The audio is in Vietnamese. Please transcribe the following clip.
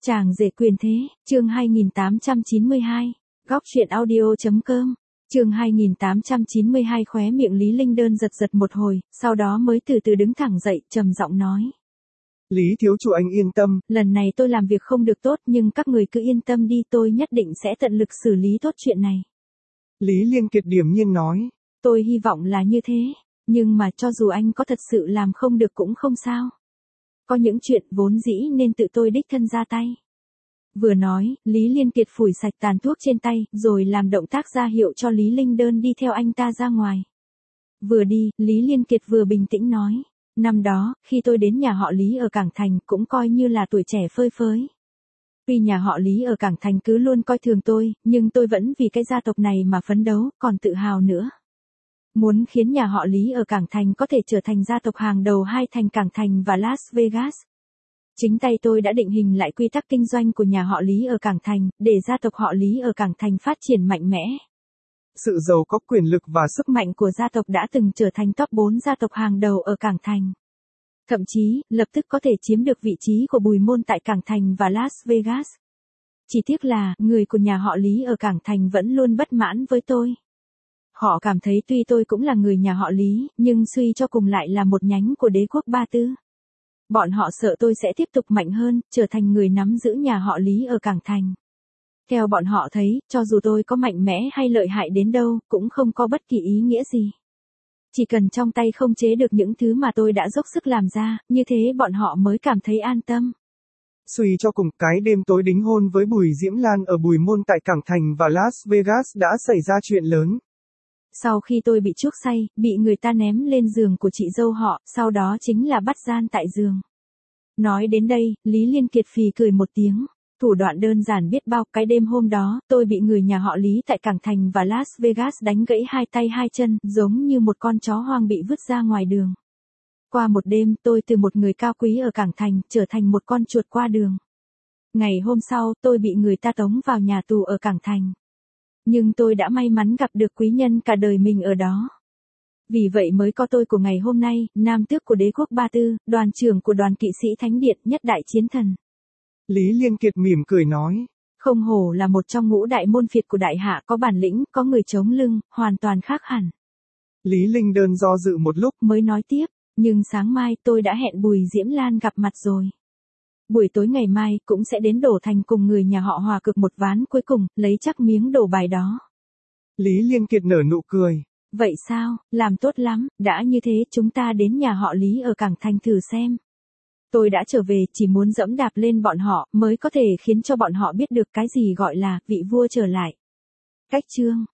Chàng rể quyền thế, chương 2892, góc truyện audio.com, chương 2892 khóe miệng Lý Linh Đơn giật giật một hồi, sau đó mới từ từ đứng thẳng dậy, trầm giọng nói. Lý thiếu chủ anh yên tâm. Lần này tôi làm việc không được tốt nhưng các người cứ yên tâm đi, tôi nhất định sẽ tận lực xử lý tốt chuyện này. Lý Liên Kiệt điềm nhiên nói. Tôi hy vọng là như thế, nhưng mà cho dù anh có thật sự làm không được cũng không sao. Có những chuyện vốn dĩ nên tự tôi đích thân ra tay. Vừa nói, Lý Liên Kiệt phủi sạch tàn thuốc trên tay, rồi làm động tác ra hiệu cho Lý Linh Đơn đi theo anh ta ra ngoài. Vừa đi, Lý Liên Kiệt vừa bình tĩnh nói. Năm đó, khi tôi đến nhà họ Lý ở Cảng Thành cũng coi như là tuổi trẻ phơi phới. Vì nhà họ Lý ở Cảng Thành cứ luôn coi thường tôi, nhưng tôi vẫn vì cái gia tộc này mà phấn đấu, còn tự hào nữa. Muốn khiến nhà họ Lý ở Cảng Thành có thể trở thành gia tộc hàng đầu hai thành Cảng Thành và Las Vegas. Chính tay tôi đã định hình lại quy tắc kinh doanh của nhà họ Lý ở Cảng Thành, để gia tộc họ Lý ở Cảng Thành phát triển mạnh mẽ. Sự giàu có quyền lực và sức mạnh của gia tộc đã từng trở thành top 4 gia tộc hàng đầu ở Cảng Thành. Thậm chí, lập tức có thể chiếm được vị trí của Bùi Môn tại Cảng Thành và Las Vegas. Chỉ tiếc là, người của nhà họ Lý ở Cảng Thành vẫn luôn bất mãn với tôi. Họ cảm thấy tuy tôi cũng là người nhà họ Lý, nhưng suy cho cùng lại là một nhánh của đế quốc Ba Tư. Bọn họ sợ tôi sẽ tiếp tục mạnh hơn, trở thành người nắm giữ nhà họ Lý ở Cảng Thành. Theo bọn họ thấy, cho dù tôi có mạnh mẽ hay lợi hại đến đâu, cũng không có bất kỳ ý nghĩa gì. Chỉ cần trong tay không chế được những thứ mà tôi đã dốc sức làm ra, như thế bọn họ mới cảm thấy an tâm. Suy cho cùng, cái đêm tối đính hôn với Bùi Diễm Lan ở Bùi Môn tại Cảng Thành và Las Vegas đã xảy ra chuyện lớn. Sau khi tôi bị chuốc say, bị người ta ném lên giường của chị dâu họ, sau đó chính là bắt gian tại giường. Nói đến đây, Lý Liên Kiệt phì cười một tiếng. Thủ đoạn đơn giản biết bao, cái đêm hôm đó, tôi bị người nhà họ Lý tại Cảng Thành và Las Vegas đánh gãy hai tay hai chân, giống như một con chó hoang bị vứt ra ngoài đường. Qua một đêm, tôi từ một người cao quý ở Cảng Thành, trở thành một con chuột qua đường. Ngày hôm sau, tôi bị người ta tống vào nhà tù ở Cảng Thành. Nhưng tôi đã may mắn gặp được quý nhân cả đời mình ở đó. Vì vậy mới có tôi của ngày hôm nay, nam tước của đế quốc Ba Tư, đoàn trưởng của đoàn kỵ sĩ Thánh Điện, nhất đại chiến thần. Lý Liên Kiệt mỉm cười nói. Không hổ là một trong ngũ đại môn phiệt của đại hạ, có bản lĩnh, có người chống lưng, hoàn toàn khác hẳn. Lý Linh Đơn do dự một lúc mới nói tiếp, nhưng sáng mai tôi đã hẹn Bùi Diễm Lan gặp mặt rồi. Buổi tối ngày mai cũng sẽ đến Đổ Thành cùng người nhà họ hòa cực một ván cuối cùng, lấy chắc miếng đổ bài đó. Lý Liên Kiệt nở nụ cười. Vậy sao, làm tốt lắm, đã như thế chúng ta đến nhà họ Lý ở Cảng Thành thử xem. Tôi đã trở về chỉ muốn dẫm đạp lên bọn họ mới có thể khiến cho bọn họ biết được cái gì gọi là vị vua trở lại. Cách chương